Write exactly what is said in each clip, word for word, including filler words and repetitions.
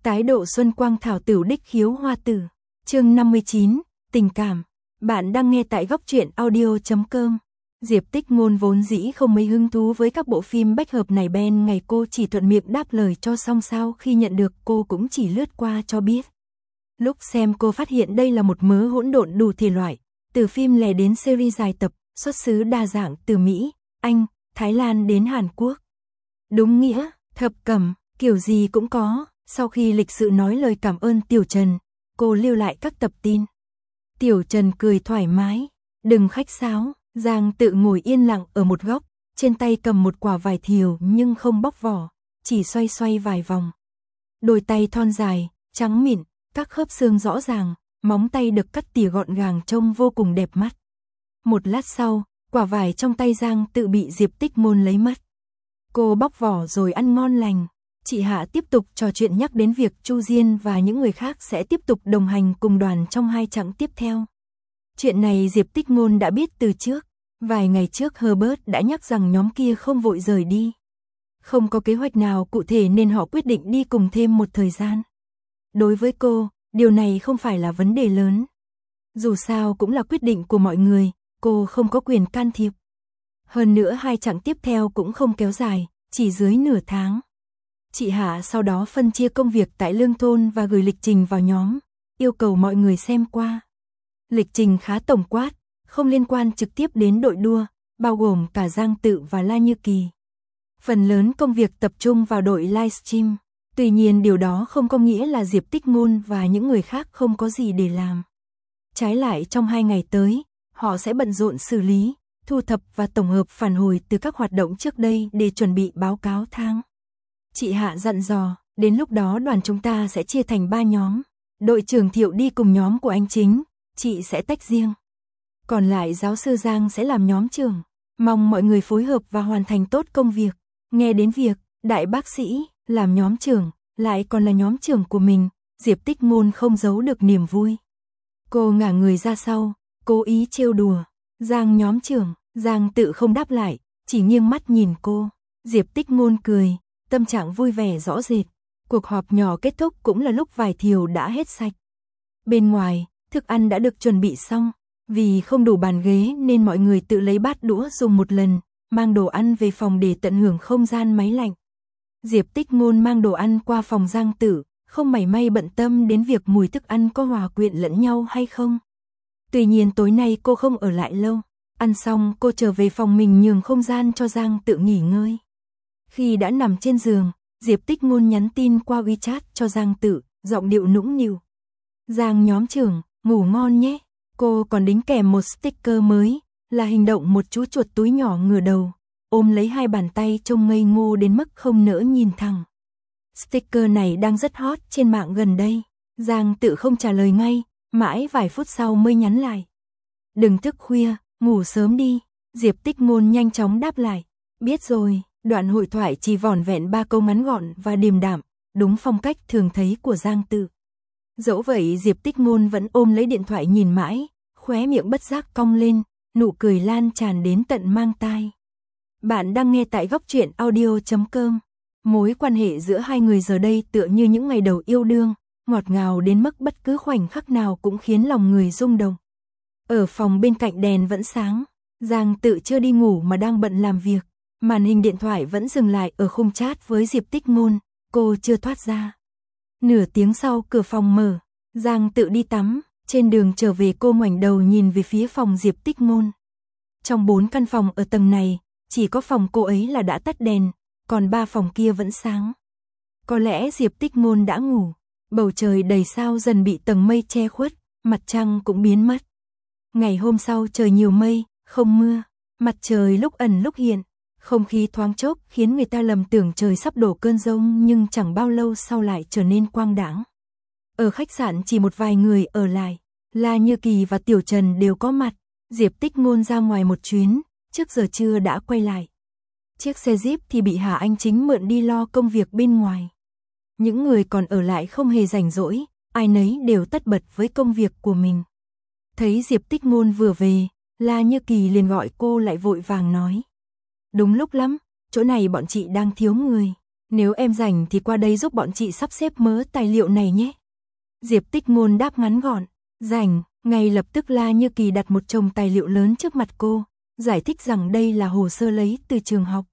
Tái độ xuân quang thảo tử đích khiếu hoa tử. Chương năm mươi chín, tình cảm. Bạn đang nghe tại góc truyện audio chấm com. Diệp Tích Ngôn vốn dĩ không mấy hứng thú với các bộ phim bách hợp này, bên ngày cô chỉ thuận miệng đáp lời cho xong, sao khi nhận được cô cũng chỉ lướt qua cho biết. Lúc xem cô phát hiện đây là một mớ hỗn độn đủ thể loại, từ phim lẻ đến series dài tập, xuất xứ đa dạng từ Mỹ, Anh, Thái Lan đến Hàn Quốc. Đúng nghĩa, thập cẩm, kiểu gì cũng có. Sau khi lịch sự nói lời cảm ơn Tiểu Trần, cô lưu lại các tập tin. Tiểu Trần cười thoải mái, đừng khách sáo. Giang Tự ngồi yên lặng ở một góc, trên tay cầm một quả vải thiều nhưng không bóc vỏ, chỉ xoay xoay vài vòng. Đôi tay thon dài, trắng mịn, các khớp xương rõ ràng, móng tay được cắt tỉa gọn gàng trông vô cùng đẹp mắt. Một lát sau, quả vải trong tay Giang Tự bị Diệp Tích Ngôn lấy mất. Cô bóc vỏ rồi ăn ngon lành. Chị Hạ tiếp tục trò chuyện nhắc đến việc Chu Diên và những người khác sẽ tiếp tục đồng hành cùng đoàn trong hai chặng tiếp theo. Chuyện này Diệp Tích Ngôn đã biết từ trước. Vài ngày trước Herbert đã nhắc rằng nhóm kia không vội rời đi. Không có kế hoạch nào cụ thể nên họ quyết định đi cùng thêm một thời gian. Đối với cô, điều này không phải là vấn đề lớn. Dù sao cũng là quyết định của mọi người, cô không có quyền can thiệp. Hơn nữa hai chặng tiếp theo cũng không kéo dài, chỉ dưới nửa tháng. Chị Hạ sau đó phân chia công việc tại Lương Thôn và gửi lịch trình vào nhóm, yêu cầu mọi người xem qua. Lịch trình khá tổng quát, không liên quan trực tiếp đến đội đua, bao gồm cả Giang Tự và La Như Kỳ. Phần lớn công việc tập trung vào đội livestream, tuy nhiên điều đó không có nghĩa là Diệp Tích Ngôn và những người khác không có gì để làm. Trái lại trong hai ngày tới, họ sẽ bận rộn xử lý, thu thập và tổng hợp phản hồi từ các hoạt động trước đây để chuẩn bị báo cáo tháng. Chị Hạ dặn dò, đến lúc đó đoàn chúng ta sẽ chia thành ba nhóm. Đội trưởng Thiệu đi cùng nhóm của anh Chính, chị sẽ tách riêng. Còn lại giáo sư Giang sẽ làm nhóm trưởng. Mong mọi người phối hợp và hoàn thành tốt công việc. Nghe đến việc, đại bác sĩ, làm nhóm trưởng, lại còn là nhóm trưởng của mình, Diệp Tích Ngôn không giấu được niềm vui. Cô ngả người ra sau, cố ý trêu đùa. Giang nhóm trưởng, Giang Tự không đáp lại, chỉ nghiêng mắt nhìn cô. Diệp Tích Ngôn cười. Tâm trạng vui vẻ rõ rệt. Cuộc họp nhỏ kết thúc cũng là lúc vải thiều đã hết sạch. Bên ngoài, thức ăn đã được chuẩn bị xong. Vì không đủ bàn ghế nên mọi người tự lấy bát đũa dùng một lần, mang đồ ăn về phòng để tận hưởng không gian máy lạnh. Diệp Tích Ngôn mang đồ ăn qua phòng Giang Tự, không mảy may bận tâm đến việc mùi thức ăn có hòa quyện lẫn nhau hay không. Tuy nhiên tối nay cô không ở lại lâu. Ăn xong cô trở về phòng mình nhường không gian cho Giang Tự nghỉ ngơi. Khi đã nằm trên giường, Diệp Tích Ngôn nhắn tin qua WeChat cho Giang Tự, giọng điệu nũng nịu. Giang nhóm trưởng, ngủ ngon nhé. Cô còn đính kèm một sticker mới, là hình động một chú chuột túi nhỏ ngửa đầu, ôm lấy hai bàn tay trông ngây ngô đến mức không nỡ nhìn thẳng. Sticker này đang rất hot trên mạng gần đây. Giang Tự không trả lời ngay, mãi vài phút sau mới nhắn lại. Đừng thức khuya, ngủ sớm đi. Diệp Tích Ngôn nhanh chóng đáp lại. Biết rồi. Đoạn hội thoại chỉ vỏn vẹn ba câu ngắn gọn và điềm đạm, đúng phong cách thường thấy của Giang Tự. Dẫu vậy Diệp Tích Ngôn vẫn ôm lấy điện thoại nhìn mãi, khóe miệng bất giác cong lên, nụ cười lan tràn đến tận mang tai. Bạn đang nghe tại góc truyện audio chấm com. Mối quan hệ giữa hai người giờ đây tựa như những ngày đầu yêu đương, ngọt ngào đến mức bất cứ khoảnh khắc nào cũng khiến lòng người rung động. Ở phòng bên cạnh đèn vẫn sáng, Giang Tự chưa đi ngủ mà đang bận làm việc. Màn hình điện thoại vẫn dừng lại ở khung chat với Diệp Tích Ngôn, cô chưa thoát ra. Nửa tiếng sau cửa phòng mở, Giang Tự đi tắm, trên đường trở về cô ngoảnh đầu nhìn về phía phòng Diệp Tích Ngôn. Trong bốn căn phòng ở tầng này, chỉ có phòng cô ấy là đã tắt đèn, còn ba phòng kia vẫn sáng. Có lẽ Diệp Tích Ngôn đã ngủ, bầu trời đầy sao dần bị tầng mây che khuất, mặt trăng cũng biến mất. Ngày hôm sau trời nhiều mây, không mưa, mặt trời lúc ẩn lúc hiện. Không khí thoáng chốc khiến người ta lầm tưởng trời sắp đổ cơn giông, nhưng chẳng bao lâu sau lại trở nên quang đãng. Ở khách sạn chỉ một vài người ở lại, La Như Kỳ và Tiểu Trần đều có mặt. Diệp Tích Ngôn ra ngoài một chuyến, trước giờ trưa đã quay lại. Chiếc xe Jeep thì bị Hà Anh Chính mượn đi lo công việc bên ngoài. Những người còn ở lại không hề rảnh rỗi, ai nấy đều tất bật với công việc của mình. Thấy Diệp Tích Ngôn vừa về, La Như Kỳ liền gọi cô lại vội vàng nói. Đúng lúc lắm, chỗ này bọn chị đang thiếu người. Nếu em rảnh thì qua đây giúp bọn chị sắp xếp mớ tài liệu này nhé. Diệp Tích Ngôn đáp ngắn gọn. Rảnh. Ngay lập tức La Như Kỳ đặt một chồng tài liệu lớn trước mặt cô, giải thích rằng đây là hồ sơ lấy từ trường học.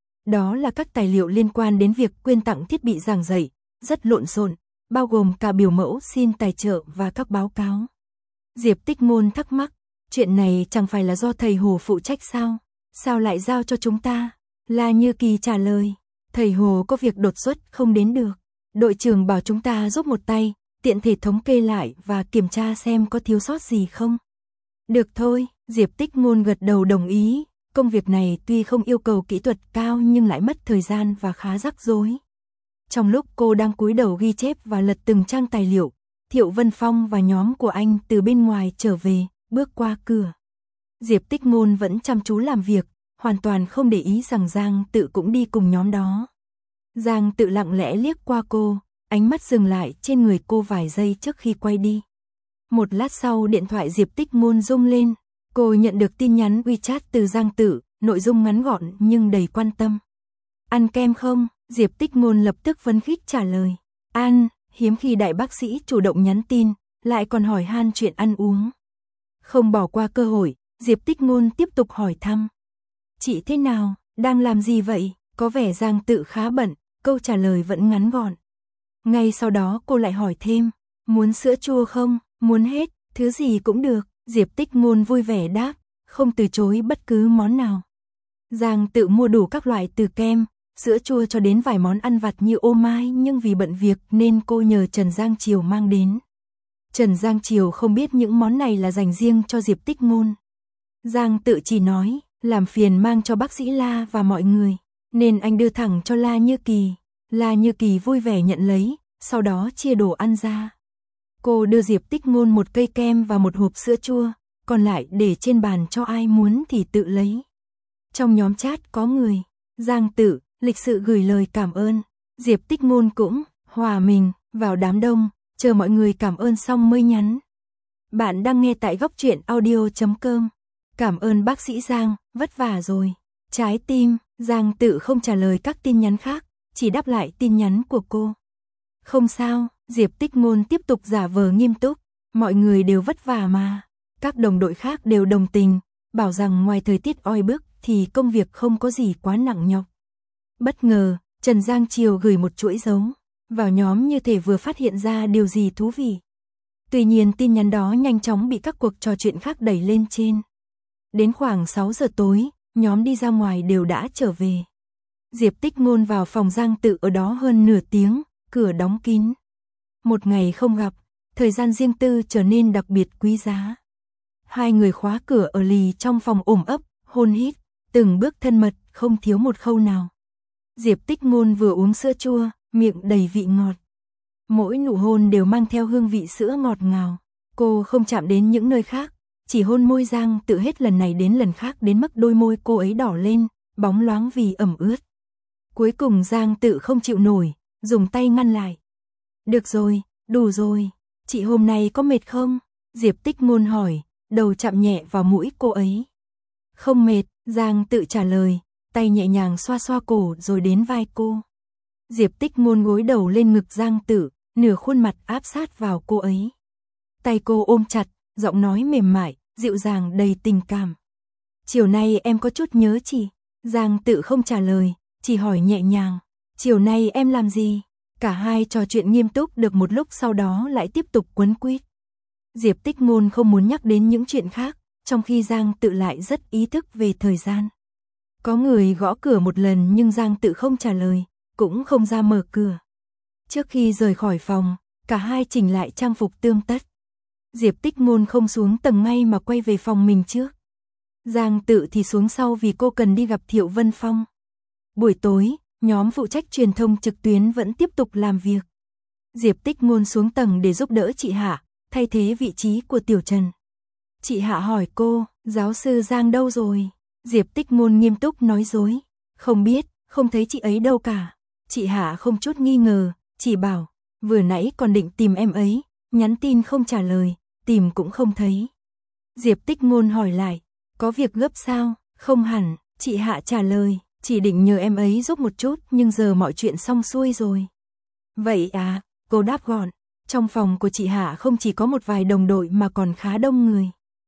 Đó là các tài liệu liên quan đến việc quyên tặng thiết bị giảng dạy, rất lộn xộn, bao gồm cả biểu mẫu xin tài trợ và các báo cáo. Diệp Tích Ngôn thắc mắc, chuyện này chẳng phải là do thầy Hồ phụ trách sao? Sao lại giao cho chúng ta? La Như Kỳ trả lời, thầy Hồ có việc đột xuất không đến được. Đội trưởng bảo chúng ta giúp một tay, tiện thể thống kê lại và kiểm tra xem có thiếu sót gì không. Được thôi, Diệp Tích Ngôn gật đầu đồng ý. Công việc này tuy không yêu cầu kỹ thuật cao nhưng lại mất thời gian và khá rắc rối. Trong lúc cô đang cúi đầu ghi chép và lật từng trang tài liệu, Thiệu Vân Phong và nhóm của anh từ bên ngoài trở về, bước qua cửa. Diệp Tích Ngôn vẫn chăm chú làm việc, hoàn toàn không để ý rằng Giang Tự cũng đi cùng nhóm đó. Giang Tự lặng lẽ liếc qua cô, ánh mắt dừng lại trên người cô vài giây trước khi quay đi. Một lát sau điện thoại Diệp Tích Ngôn rung lên, cô nhận được tin nhắn WeChat từ Giang Tự, nội dung ngắn gọn nhưng đầy quan tâm. Ăn kem không? Diệp Tích Ngôn lập tức phấn khích trả lời. Ăn, hiếm khi đại bác sĩ chủ động nhắn tin, lại còn hỏi han chuyện ăn uống. Không bỏ qua cơ hội, Diệp Tích Ngôn tiếp tục hỏi thăm. Chị thế nào, đang làm gì vậy? Có vẻ Giang Tự khá bận, câu trả lời vẫn ngắn gọn. Ngay sau đó cô lại hỏi thêm, muốn sữa chua không? Muốn hết, thứ gì cũng được. Diệp Tích Ngôn vui vẻ đáp, không từ chối bất cứ món nào. Giang Tự mua đủ các loại từ kem, sữa chua cho đến vài món ăn vặt như ô mai, nhưng vì bận việc nên cô nhờ Trần Giang Triều mang đến. Trần Giang Triều không biết những món này là dành riêng cho Diệp Tích Ngôn. Giang Tự chỉ nói, làm phiền mang cho bác sĩ La và mọi người, nên anh đưa thẳng cho La Như Kỳ. La Như Kỳ vui vẻ nhận lấy, sau đó chia đồ ăn ra. Cô đưa Diệp Tích Ngôn một cây kem và một hộp sữa chua, còn lại để trên bàn cho ai muốn thì tự lấy. Trong nhóm chat có người, Giang Tự lịch sự gửi lời cảm ơn, Diệp Tích Ngôn cũng hòa mình vào đám đông, chờ mọi người cảm ơn xong mới nhắn. Bạn đang nghe tại góc truyện audio chấm com. Cảm ơn bác sĩ Giang, vất vả rồi. Trái tim. Giang Tự không trả lời các tin nhắn khác, chỉ đáp lại tin nhắn của cô. Không sao, Diệp Tích Ngôn tiếp tục giả vờ nghiêm túc, mọi người đều vất vả mà. Các đồng đội khác đều đồng tình, bảo rằng ngoài thời tiết oi bức thì công việc không có gì quá nặng nhọc. Bất ngờ, Trần Giang Triều gửi một chuỗi dấu vào nhóm như thể vừa phát hiện ra điều gì thú vị. Tuy nhiên tin nhắn đó nhanh chóng bị các cuộc trò chuyện khác đẩy lên trên. Đến khoảng sáu giờ tối, nhóm đi ra ngoài đều đã trở về. Diệp Tích Ngôn vào phòng Giang Tự ở đó hơn nửa tiếng, cửa đóng kín. Một ngày không gặp, thời gian riêng tư trở nên đặc biệt quý giá. Hai người khóa cửa ở lì trong phòng ôm ấp, hôn hít, từng bước thân mật, không thiếu một khâu nào. Diệp Tích Ngôn vừa uống sữa chua, miệng đầy vị ngọt. Mỗi nụ hôn đều mang theo hương vị sữa ngọt ngào. Cô không chạm đến những nơi khác, chỉ hôn môi Giang Tự hết lần này đến lần khác đến mức đôi môi cô ấy đỏ lên, bóng loáng vì ẩm ướt. Cuối cùng Giang Tự không chịu nổi, dùng tay ngăn lại. Được rồi, đủ rồi, chị hôm nay có mệt không? Diệp Tích Ngôn hỏi, đầu chạm nhẹ vào mũi cô ấy. Không mệt, Giang Tự trả lời, tay nhẹ nhàng xoa xoa cổ rồi đến vai cô. Diệp Tích Ngôn gối đầu lên ngực Giang Tự, nửa khuôn mặt áp sát vào cô ấy. Tay cô ôm chặt, giọng nói mềm mại, dịu dàng đầy tình cảm. Chiều nay em có chút nhớ chị. Giang Tự không trả lời, chỉ hỏi nhẹ nhàng. Chiều nay em làm gì? Cả hai trò chuyện nghiêm túc được một lúc, sau đó lại tiếp tục quấn quýt. Diệp Tích Ngôn không muốn nhắc đến những chuyện khác, trong khi Giang Tự lại rất ý thức về thời gian. Có người gõ cửa một lần nhưng Giang Tự không trả lời, cũng không ra mở cửa. Trước khi rời khỏi phòng, cả hai chỉnh lại trang phục tươm tất. Diệp Tích Ngôn không xuống tầng ngay mà quay về phòng mình trước. Giang Tự thì xuống sau vì cô cần đi gặp Thiệu Vân Phong. Buổi tối, nhóm phụ trách truyền thông trực tuyến vẫn tiếp tục làm việc. Diệp Tích Ngôn xuống tầng để giúp đỡ chị Hạ, thay thế vị trí của Tiểu Trần. Chị Hạ hỏi cô, giáo sư Giang đâu rồi? Diệp Tích Ngôn nghiêm túc nói dối. Không biết, không thấy chị ấy đâu cả. Chị Hạ không chút nghi ngờ, chỉ bảo, vừa nãy còn định tìm em ấy, nhắn tin không trả lời, tìm cũng không thấy. Diệp Tích Ngôn hỏi lại, có việc gấp sao? Không hẳn, chị Hạ trả lời, Chỉ định nhờ em ấy giúp một chút nhưng giờ mọi chuyện xong xuôi rồi. Vậy à, cô đáp gọn. Trong phòng của chị Hạ không chỉ có một vài đồng đội mà còn khá đông người.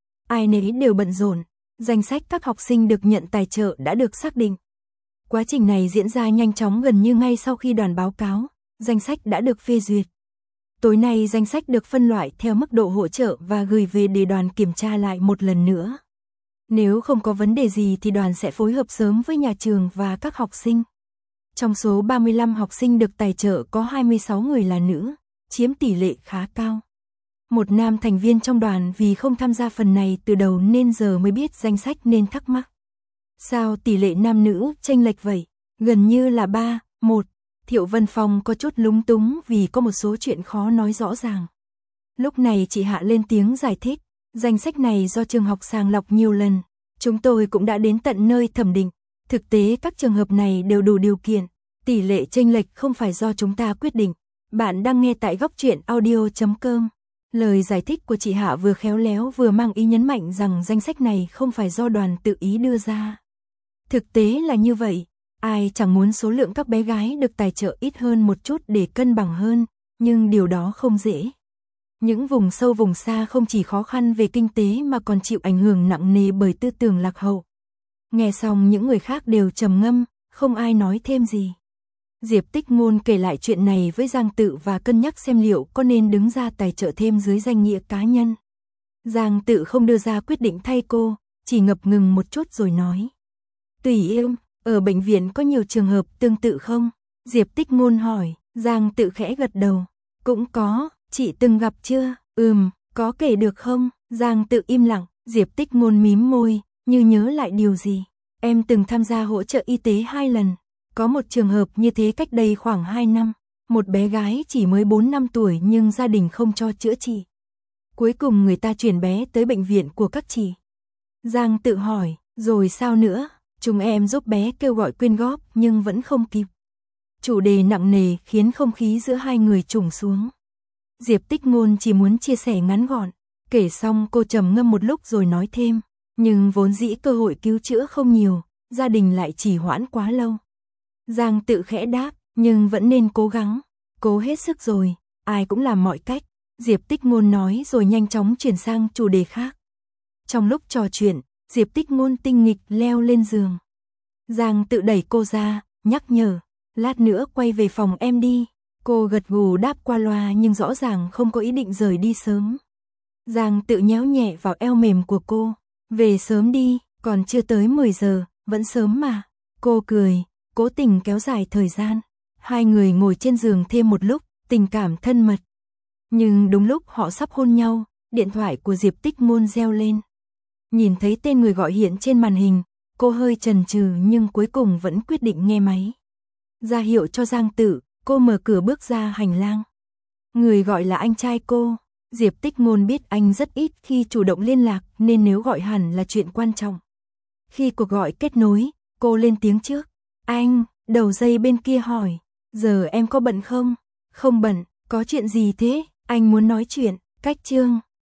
Ai nấy đều bận rộn, danh sách các học sinh được nhận tài trợ đã được xác định. Quá trình này diễn ra nhanh chóng, gần như ngay sau khi đoàn báo cáo, danh sách đã được phê duyệt. Tối nay danh sách được phân loại theo mức độ hỗ trợ và gửi về để đoàn kiểm tra lại một lần nữa. Nếu không có vấn đề gì thì đoàn sẽ phối hợp sớm với nhà trường và các học sinh. Trong số ba mươi lăm học sinh được tài trợ có hai mươi sáu người là nữ, chiếm tỷ lệ khá cao. Một nam thành viên trong đoàn vì không tham gia phần này từ đầu nên giờ mới biết danh sách nên thắc mắc. Sao tỷ lệ nam nữ chênh lệch vậy? Gần như là ba, một. Thiệu Vân Phong có chút lúng túng vì có một số chuyện khó nói rõ ràng. Lúc này chị Hạ lên tiếng giải thích, danh sách này do trường học sàng lọc nhiều lần. Chúng tôi cũng đã đến tận nơi thẩm định. Thực tế các trường hợp này đều đủ điều kiện. Tỷ lệ chênh lệch không phải do chúng ta quyết định. Bạn đang nghe tại góc truyện audio chấm com. Lời giải thích của chị Hạ vừa khéo léo vừa mang ý nhấn mạnh rằng danh sách này không phải do đoàn tự ý đưa ra. Thực tế là như vậy, ai chẳng muốn số lượng các bé gái được tài trợ ít hơn một chút để cân bằng hơn, nhưng điều đó không dễ. Những vùng sâu vùng xa không chỉ khó khăn về kinh tế mà còn chịu ảnh hưởng nặng nề bởi tư tưởng lạc hậu. Nghe xong những người khác đều trầm ngâm, không ai nói thêm gì. Diệp Tích Ngôn kể lại chuyện này với Giang Tự và cân nhắc xem liệu có nên đứng ra tài trợ thêm dưới danh nghĩa cá nhân. Giang Tự không đưa ra quyết định thay cô, chỉ ngập ngừng một chút rồi nói. Tùy em, ở bệnh viện có nhiều trường hợp tương tự không? Diệp Tích Ngôn hỏi. Giang Tự khẽ gật đầu. Cũng có, chị từng gặp chưa? Ừm, có kể được không? Giang Tự im lặng, Diệp Tích Ngôn mím môi, như nhớ lại điều gì. Em từng tham gia hỗ trợ y tế hai lần. Có một trường hợp như thế cách đây khoảng hai năm. Một bé gái chỉ mới bốn năm tuổi nhưng gia đình không cho chữa trị. Cuối cùng người ta chuyển bé tới bệnh viện của các chị. Giang Tự hỏi, rồi sao nữa? Chúng em giúp bé kêu gọi quyên góp nhưng vẫn không kịp. Chủ đề nặng nề khiến không khí giữa hai người trùng xuống. Diệp Tích Ngôn chỉ muốn chia sẻ ngắn gọn. Kể xong cô trầm ngâm một lúc rồi nói thêm. Nhưng vốn dĩ cơ hội cứu chữa không nhiều, gia đình lại trì hoãn quá lâu. Giang Tự khẽ đáp, nhưng vẫn nên cố gắng. Cố hết sức rồi, ai cũng làm mọi cách. Diệp Tích Ngôn nói rồi nhanh chóng chuyển sang chủ đề khác. Trong lúc trò chuyện, Diệp Tích Ngôn tinh nghịch leo lên giường. Giang Tự đẩy cô ra, nhắc nhở, lát nữa quay về phòng em đi. Cô gật gù đáp qua loa nhưng rõ ràng không có ý định rời đi sớm. Giang Tự nhéo nhẹ vào eo mềm của cô, về sớm đi, còn chưa tới mười giờ, vẫn sớm mà. Cô cười, cố tình kéo dài thời gian. Hai người ngồi trên giường thêm một lúc, tình cảm thân mật. Nhưng đúng lúc họ sắp hôn nhau, điện thoại của Diệp Tích Ngôn reo lên. Nhìn thấy tên người gọi hiện trên màn hình, cô hơi chần chừ nhưng cuối cùng vẫn quyết định nghe máy. Ra hiệu cho Giang Tự, cô mở cửa bước ra hành lang. Người gọi là anh trai cô. Diệp Tích Ngôn biết anh rất ít khi chủ động liên lạc nên nếu gọi hẳn là chuyện quan trọng. Khi cuộc gọi kết nối, cô lên tiếng trước. Anh, đầu dây bên kia hỏi, giờ em có bận không? Không bận, có chuyện gì thế? Anh muốn nói chuyện, cách chương.